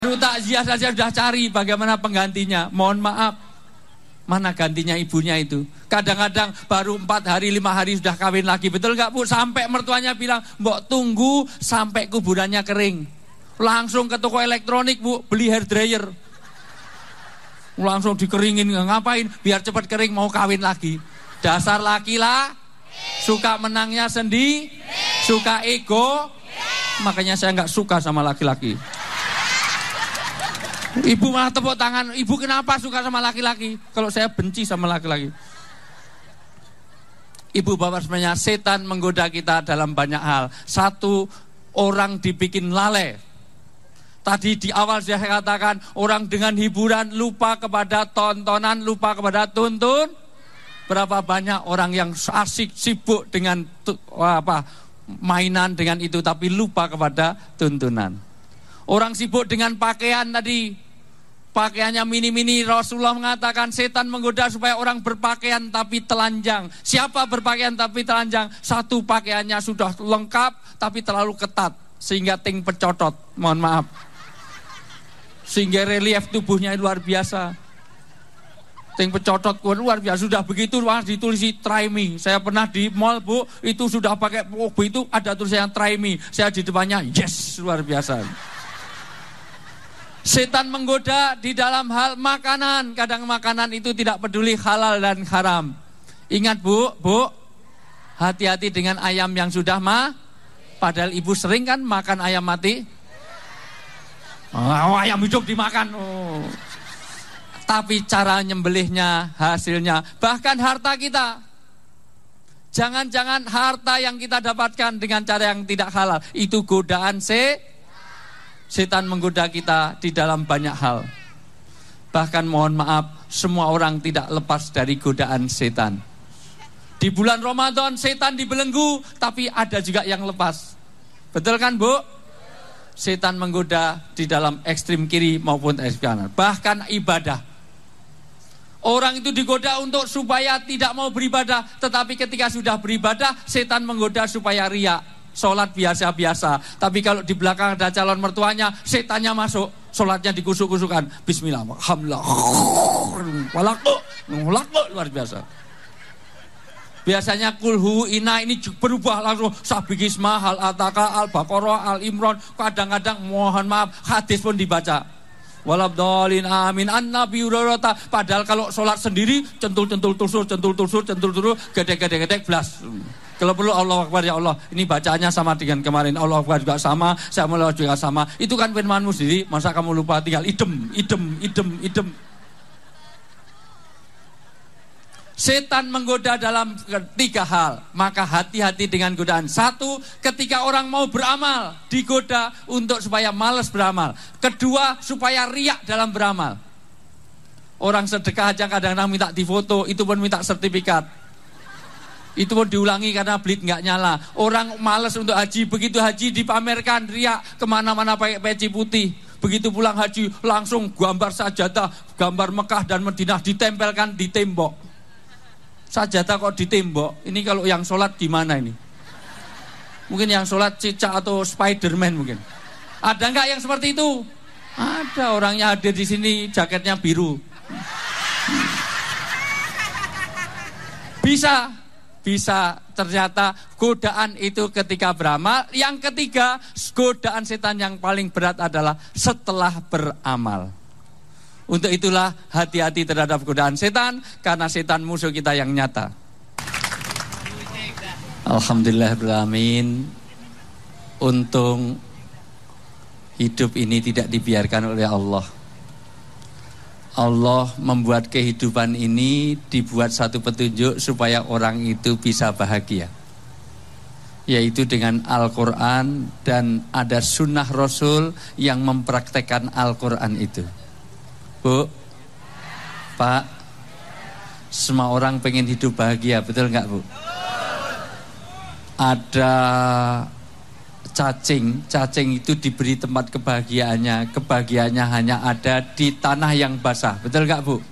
Baru takziah saja sudah cari bagaimana penggantinya. Mohon maaf, mana gantinya ibunya itu? Kadang-kadang baru 4 hari 5 hari sudah kawin lagi. Betul nggak Bu? Sampai mertuanya bilang, mbok tunggu sampai kuburannya kering. Langsung ke toko elektronik Bu, beli hair dryer. Langsung dikeringin, ngapain? Biar cepat kering, mau kawin lagi. Dasar laki lah, suka menangnya sendiri, suka ego. Makanya saya nggak suka sama laki-laki. Ibu malah tepuk tangan. Ibu kenapa suka sama laki-laki? Kalau saya benci sama laki-laki. Ibu bapak sebenarnya setan menggoda kita dalam banyak hal. Satu, orang dibikin lalai. Tadi di awal saya katakan, orang dengan hiburan lupa kepada tontonan, lupa kepada tuntun. Berapa banyak orang yang asik sibuk dengan mainan dengan itu, tapi lupa kepada tuntunan. Orang sibuk dengan pakaian tadi, pakaiannya mini-mini. Rasulullah mengatakan setan menggoda supaya orang berpakaian tapi telanjang. Siapa berpakaian tapi telanjang? Satu, pakaiannya sudah lengkap tapi terlalu ketat sehingga ting pecotot, mohon maaf, sehingga relief tubuhnya luar biasa. Ting pecotot luar biasa. Sudah begitu ditulisi try me. Saya pernah di mall Bu, itu sudah pakai itu ada tulisan try me. Saya di depannya yes, luar biasa. Setan menggoda di dalam hal makanan. Kadang makanan itu tidak peduli halal dan haram. Ingat Bu, hati-hati dengan ayam yang sudah padahal ibu sering kan makan ayam mati. Oh, ayam hidup dimakan. Oh. Tapi cara nyembelihnya, hasilnya, bahkan harta kita. Jangan-jangan harta yang kita dapatkan dengan cara yang tidak halal. Itu godaan setan menggoda kita di dalam banyak hal. Bahkan mohon maaf, semua orang tidak lepas dari godaan setan. Di bulan Ramadan setan dibelenggu, tapi ada juga yang lepas. Betul kan Bu? Setan menggoda di dalam ekstrim kiri maupun ekstrim kanan. Bahkan ibadah. Orang itu digoda untuk supaya tidak mau beribadah, tetapi ketika sudah beribadah, setan menggoda supaya riya. Sholat biasa-biasa, tapi kalau di belakang ada calon mertuanya, setannya masuk, sholatnya dikusuk-kusukan. Bismillah, alhamdulillah, luar biasa. Biasanya kulhu ina ini berubah langsung sabikisma, hal ataka, al baqarah, al imron. Kadang-kadang mohon maaf hadis pun dibaca. Walabdolin amin an nabi urarata. Padahal kalau sholat sendiri centul-centul tusur, gedek-gedek blas. Kalau perlu Allah Akbar ya Allah. Ini bacaannya sama dengan kemarin. Allah Akbar juga sama, saya mulai juga sama. Itu kan firmanmu sendiri. Masa kamu lupa tinggal idem. Setan menggoda dalam 3 hal. Maka hati-hati dengan godaan. 1, ketika orang mau beramal, digoda untuk supaya malas beramal. 2, supaya riak dalam beramal. Orang sedekah aja kadang-kadang minta difoto, itu pun minta sertifikat. Itu pun diulangi karena blit nggak nyala. Orang malas untuk haji, begitu haji dipamerkan, riak, kemana-mana pakai peci putih. Begitu pulang haji, langsung gambar sajadah, gambar Mekah dan Madinah ditempelkan di tembok. Sajadah kok di tembok? Ini kalau yang sholat gimana ini? Mungkin yang sholat cicak atau Spiderman mungkin. Ada nggak yang seperti itu? Ada, orangnya hadir di sini, jaketnya biru. Bisa ternyata godaan itu ketika beramal. Yang ketiga, godaan setan yang paling berat adalah setelah beramal. Untuk itulah hati-hati terhadap godaan setan, karena setan musuh kita yang nyata. Alhamdulillahirrahmanirrahim. Untung hidup ini tidak dibiarkan oleh Allah. Allah membuat kehidupan ini dibuat satu petunjuk supaya orang itu bisa bahagia, yaitu dengan Al-Quran, dan ada sunnah Rasul yang mempraktekkan Al-Quran itu. Bu, Pak, semua orang pengen hidup bahagia, betul nggak Bu? Ada cacing itu diberi tempat kebahagiaannya hanya ada di tanah yang basah, betul gak Bu?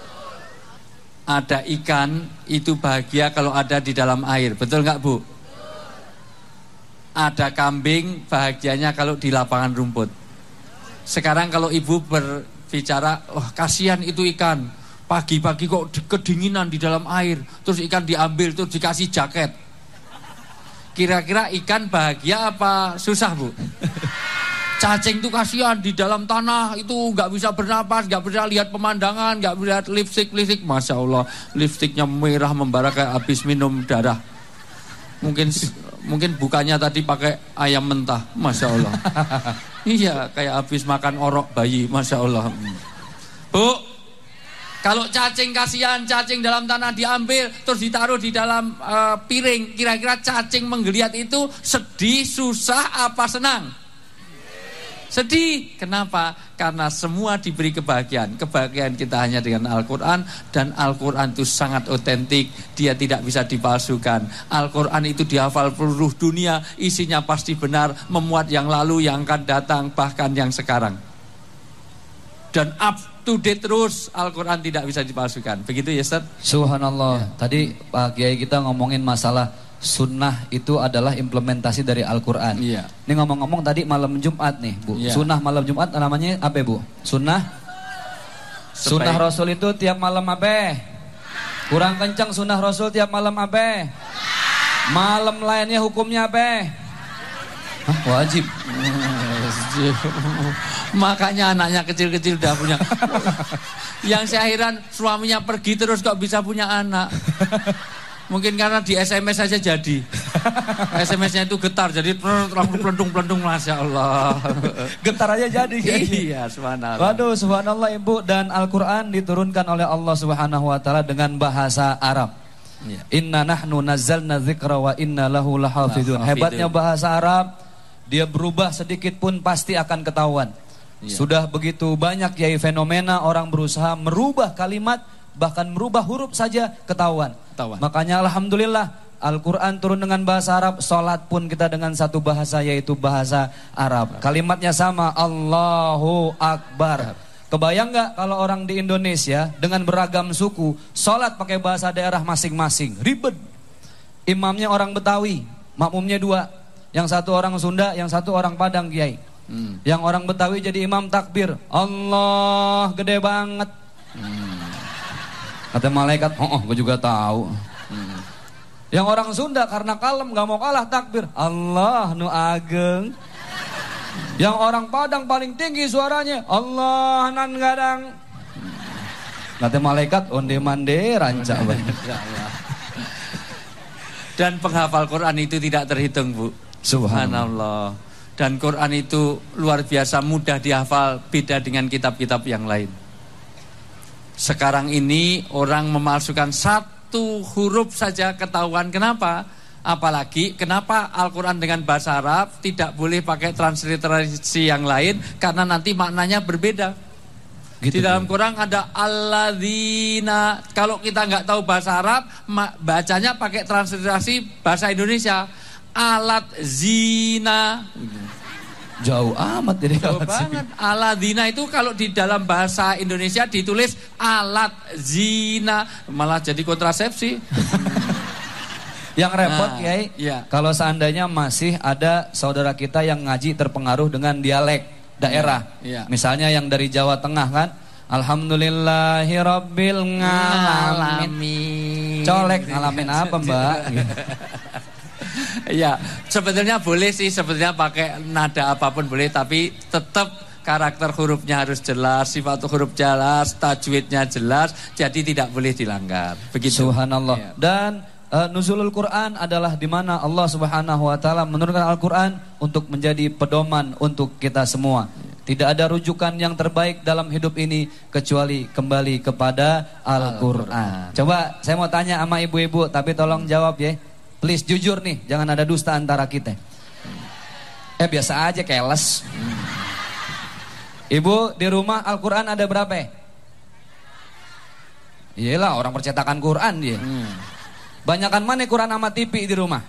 Ada ikan itu bahagia kalau ada di dalam air, betul gak Bu? Ada kambing bahagianya kalau di lapangan rumput. Sekarang kalau ibu berbicara, kasihan itu ikan, pagi-pagi kok kedinginan di dalam air, terus ikan diambil, terus dikasih jaket. Kira-kira ikan bahagia apa susah, Bu? Cacing itu kasihan di dalam tanah, itu nggak bisa bernapas, nggak bisa lihat pemandangan, nggak bisa lihat lipstick. Masya Allah, lipsticknya merah membara kayak habis minum darah. Mungkin bukannya tadi pakai ayam mentah, Masya Allah. Iya, kayak habis makan orok bayi, Masya Allah. Bu, kalau cacing kasihan, cacing dalam tanah diambil, terus ditaruh di dalam piring, kira-kira cacing menggeliat itu sedih, susah, apa senang? Sedih. Kenapa? Karena semua diberi kebahagiaan. Kebahagiaan kita hanya dengan Al-Quran. Dan Al-Quran itu sangat otentik. Dia tidak bisa dipalsukan. Al-Quran itu dihafal seluruh dunia. Isinya pasti benar. Memuat yang lalu, yang akan datang, bahkan yang sekarang. Dan up to date terus. Al-Quran tidak bisa dipalsukan. Begitu ya, Ustaz? Subhanallah ya. Tadi Ya. Pak Kiai kita ngomongin masalah sunnah itu adalah implementasi dari Al-Quran. Iya. Ini ngomong-ngomong tadi malam Jumat nih, Bu. Iya. Sunnah malam Jumat namanya apa, Bu? Sunnah Rasul itu tiap malam apa? Kurang kencang, sunnah Rasul tiap malam apa? Malam lainnya hukumnya apa? Hah, wajib. Makanya anaknya kecil-kecil udah punya. Yang saya heran, suaminya pergi terus kok bisa punya anak. Mungkin karena di SMS saja jadi. SMS-nya itu getar, jadi pelendung-pelendung, Masya Allah. Getar aja jadi. Iya, subhanallah. Waduh, subhanallah Ibu. Dan Al-Quran diturunkan oleh Allah Subhanahu Wa Taala dengan bahasa Arab. Ya. Inna nahnu nazzalna dzikra wa inna lahu lahafidun. Hebatnya bahasa Arab, dia berubah sedikit pun pasti akan ketahuan. Ya. Sudah begitu banyak yai fenomena orang berusaha merubah kalimat, bahkan merubah huruf saja ketahuan. Makanya alhamdulillah Al-Quran turun dengan bahasa Arab. Sholat pun kita dengan satu bahasa, yaitu bahasa Arab. Kalimatnya sama, Allahu Akbar. Kebayang gak kalau orang di Indonesia dengan beragam suku sholat pakai bahasa daerah masing-masing? Ribet. Imamnya orang Betawi, makmumnya dua. Yang satu orang Sunda, yang satu orang Padang, Kiai. Yang orang Betawi jadi imam takbir, Allah gede banget. Kata malaikat, gue juga tahu. Yang orang Sunda karena kalem gak mau kalah takbir, Allah nu ageng. Yang orang Padang paling tinggi suaranya, Allah nan gadang. Kata malaikat, onde mande rancak. Dan penghafal Quran itu tidak terhitung, Bu. Subhanallah. Dan Quran itu luar biasa mudah dihafal, beda dengan kitab-kitab yang lain. Sekarang ini orang memalsukan satu huruf saja ketahuan. Kenapa? Apalagi kenapa Al-Quran dengan bahasa Arab tidak boleh pakai transliterasi yang lain, karena nanti maknanya berbeda. Gitu, di dalam Quran ada alladzina. Kalau kita nggak tahu bahasa Arab, bacanya pakai transliterasi bahasa Indonesia, alat zina. Jauh amat dari jauh banget. Alladzina itu kalau di dalam bahasa Indonesia ditulis alat zina, malah jadi kontrasepsi. Yang repot, Kiai, ya. Kalau seandainya masih ada saudara kita yang ngaji terpengaruh dengan dialek daerah, ya. Misalnya yang dari Jawa Tengah kan, Alhamdulillahirabbil ngalamin. Colek ngalamin apa, Mbak? Ya, sebetulnya boleh sih, sebetulnya pakai nada apapun boleh, tapi tetap karakter hurufnya harus jelas, sifat huruf jelas, tajwidnya jelas, jadi tidak boleh dilanggar. Begitu. Subhanallah. Ya. Dan nuzulul Quran adalah di mana Allah Subhanahu Wa Taala menurunkan Al-Quran untuk menjadi pedoman untuk kita semua. Tidak ada rujukan yang terbaik dalam hidup ini kecuali kembali kepada Al-Quran. Coba saya mau tanya sama ibu-ibu, tapi tolong jawab ya. Please jujur nih, jangan ada dusta antara kita. Biasa aja keles. Ibu, di rumah Al-Quran ada berapa? Iyalah, orang percetakan Quran dia. Banyakan mana Quran sama TV di rumah?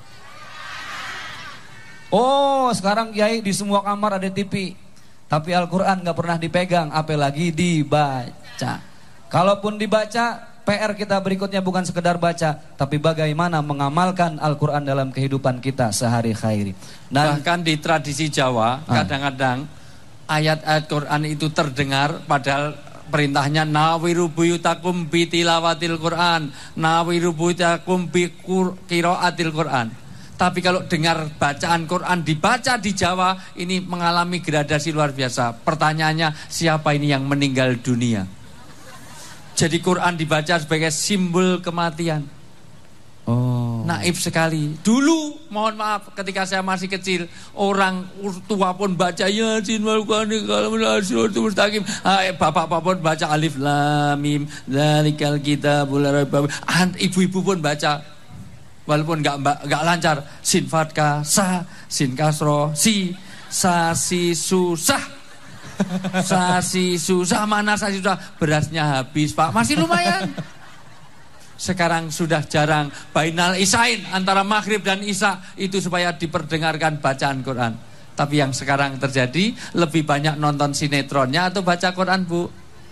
Oh, sekarang Kiai di semua kamar ada TV. Tapi Al-Quran gak pernah dipegang, apalagi dibaca. Kalaupun dibaca, PR kita berikutnya bukan sekedar baca, tapi bagaimana mengamalkan Al-Quran dalam kehidupan kita sehari-hari. Bahkan di tradisi Jawa, kadang-kadang ayat-ayat Quran itu terdengar, padahal perintahnya nawiru buyutakum bi tilawatil Quran, nawiru buyutakum bi qiraatil Quran. Tapi kalau dengar bacaan Quran dibaca di Jawa, ini mengalami gradasi luar biasa. Pertanyaannya, siapa ini yang meninggal dunia? Jadi Quran dibaca sebagai simbol kematian. Oh. Naif sekali. Dulu, mohon maaf, ketika saya masih kecil, orang tua pun baca Yasin wal Qur'anil Hakim mustaqim. Bapak-bapak pun baca Alif Lam Mim, Dzalikal Kitabul La Raiba Fihi. Ibu-ibu pun baca, walaupun enggak lancar. Sin fatka sa, sin kasro si, sa si susah. Sasi susah, mana sasi susah? Berasnya habis, Pak. Masih lumayan. Sekarang sudah jarang. Bainal Isain, antara maghrib dan isya, itu supaya diperdengarkan bacaan Quran. Tapi yang sekarang terjadi, lebih banyak nonton sinetronnya atau baca Quran, Bu?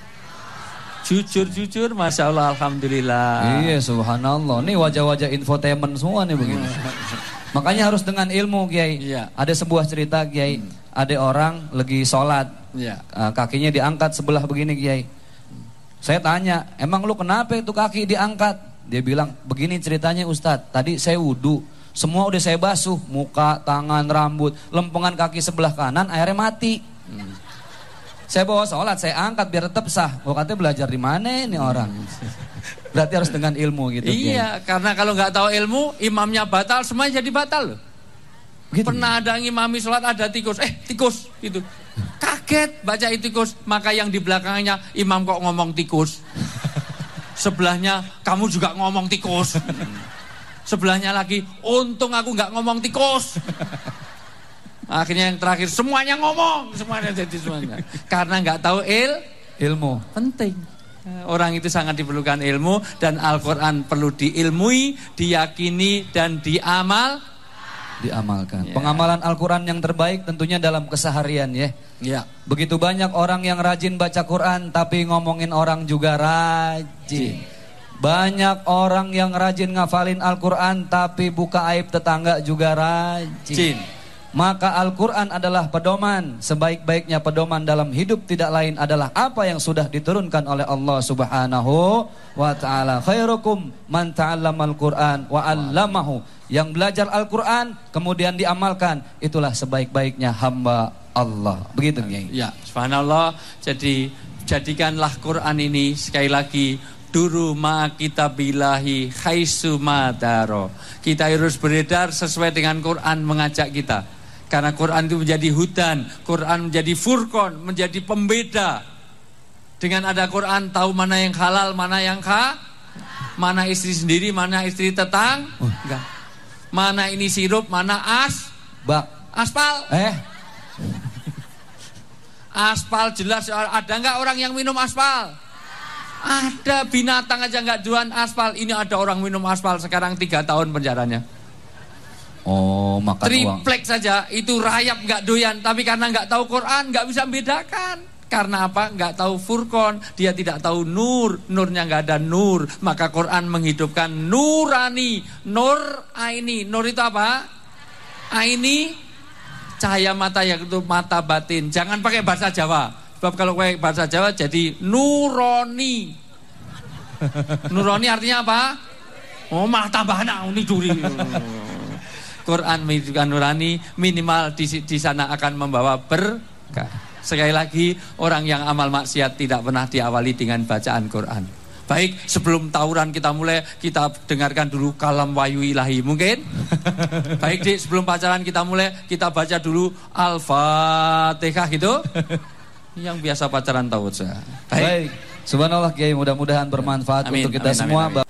Jujur, Masya Allah, Alhamdulillah. Iya, subhanallah. Ini wajah-wajah infotainment semua nih begini. Makanya harus dengan ilmu, Kiai. Iya. Ada sebuah cerita, Kiai. Ada orang lagi sholat, Iya. Kakinya diangkat sebelah begini, Kiai. Saya tanya, emang lu kenapa itu kaki diangkat? Dia bilang, begini ceritanya Ustadz, tadi saya wudu, semua udah saya basuh, muka, tangan, rambut, lempengan kaki sebelah kanan, airnya mati. Saya bawa sholat, saya angkat biar tetap sah. Oh, katanya belajar di mana ini orang? Berarti harus dengan ilmu gitu. Iya, karena kalau nggak tahu ilmu, imamnya batal, semuanya jadi batal loh. Gitu. Pernah ada ngimami sholat, ada tikus, tikus gitu. Kaget baca tikus, maka yang di belakangnya, imam kok ngomong tikus. Sebelahnya, kamu juga ngomong tikus. Sebelahnya lagi, untung aku nggak ngomong tikus. Akhirnya yang terakhir, semuanya ngomong, semuanya jadi semuanya. Karena nggak tahu ilmu. Penting. Orang itu sangat diperlukan ilmu, dan Al-Quran perlu diilmui, diyakini, dan diamalkan. Ya. Pengamalan Al-Quran yang terbaik tentunya dalam keseharian ya. Ya. Begitu banyak orang yang rajin baca Quran tapi ngomongin orang juga rajin. Banyak orang yang rajin ngafalin Al-Quran tapi buka aib tetangga juga rajin. Maka Al-Quran adalah pedoman. Sebaik-baiknya pedoman dalam hidup tidak lain adalah apa yang sudah diturunkan oleh Allah Subhanahu wa ta'ala. Khairukum man ta'allamal Quran wa 'allamahu. Yang belajar Al-Quran kemudian diamalkan, itulah sebaik-baiknya hamba Allah. Begitu, Kiai. Ya, subhanallah. Jadi jadikanlah Quran ini sekali lagi duru ma kitabillahi khaisu madaro. Kita harus beredar sesuai dengan Quran mengajak kita. Karena Quran itu menjadi hudan, Quran menjadi furqan, menjadi pembeda. Dengan ada Quran tahu mana yang halal, mana yang mana istri sendiri, mana istri enggak. Mana ini sirup, mana aspal. Aspal jelas. Ada enggak orang yang minum aspal? Ada. Binatang aja enggak jualan aspal. Ini ada orang minum aspal sekarang 3 tahun penjaranya. Oh, makan triplek uang saja itu rayap enggak doyan. Tapi karena enggak tahu Quran enggak bisa membedakan. Karena apa? Enggak tahu furqan, dia tidak tahu nur, nurnya enggak ada nur. Maka Quran menghidupkan nurani, nur aini. Nur itu apa? Aini, cahaya mata, yaitu mata batin. Jangan pakai bahasa Jawa. Sebab kalau pakai bahasa Jawa jadi nuroni. Nuroni artinya apa? Oh, malah tambah anak ini duri. Quran menghidupkan nurani, minimal di sana akan membawa berkah. Sekali lagi, orang yang amal maksiat tidak pernah diawali dengan bacaan Quran. Baik, sebelum tawuran kita mulai, kita dengarkan dulu kalam wahyu ilahi. Mungkin? Baik, Dik, sebelum pacaran kita mulai, kita baca dulu Al-Fatihah gitu. Yang biasa pacaran tahu saja. Baik. Subhanallah, Kiai, mudah-mudahan bermanfaat untuk kita semua.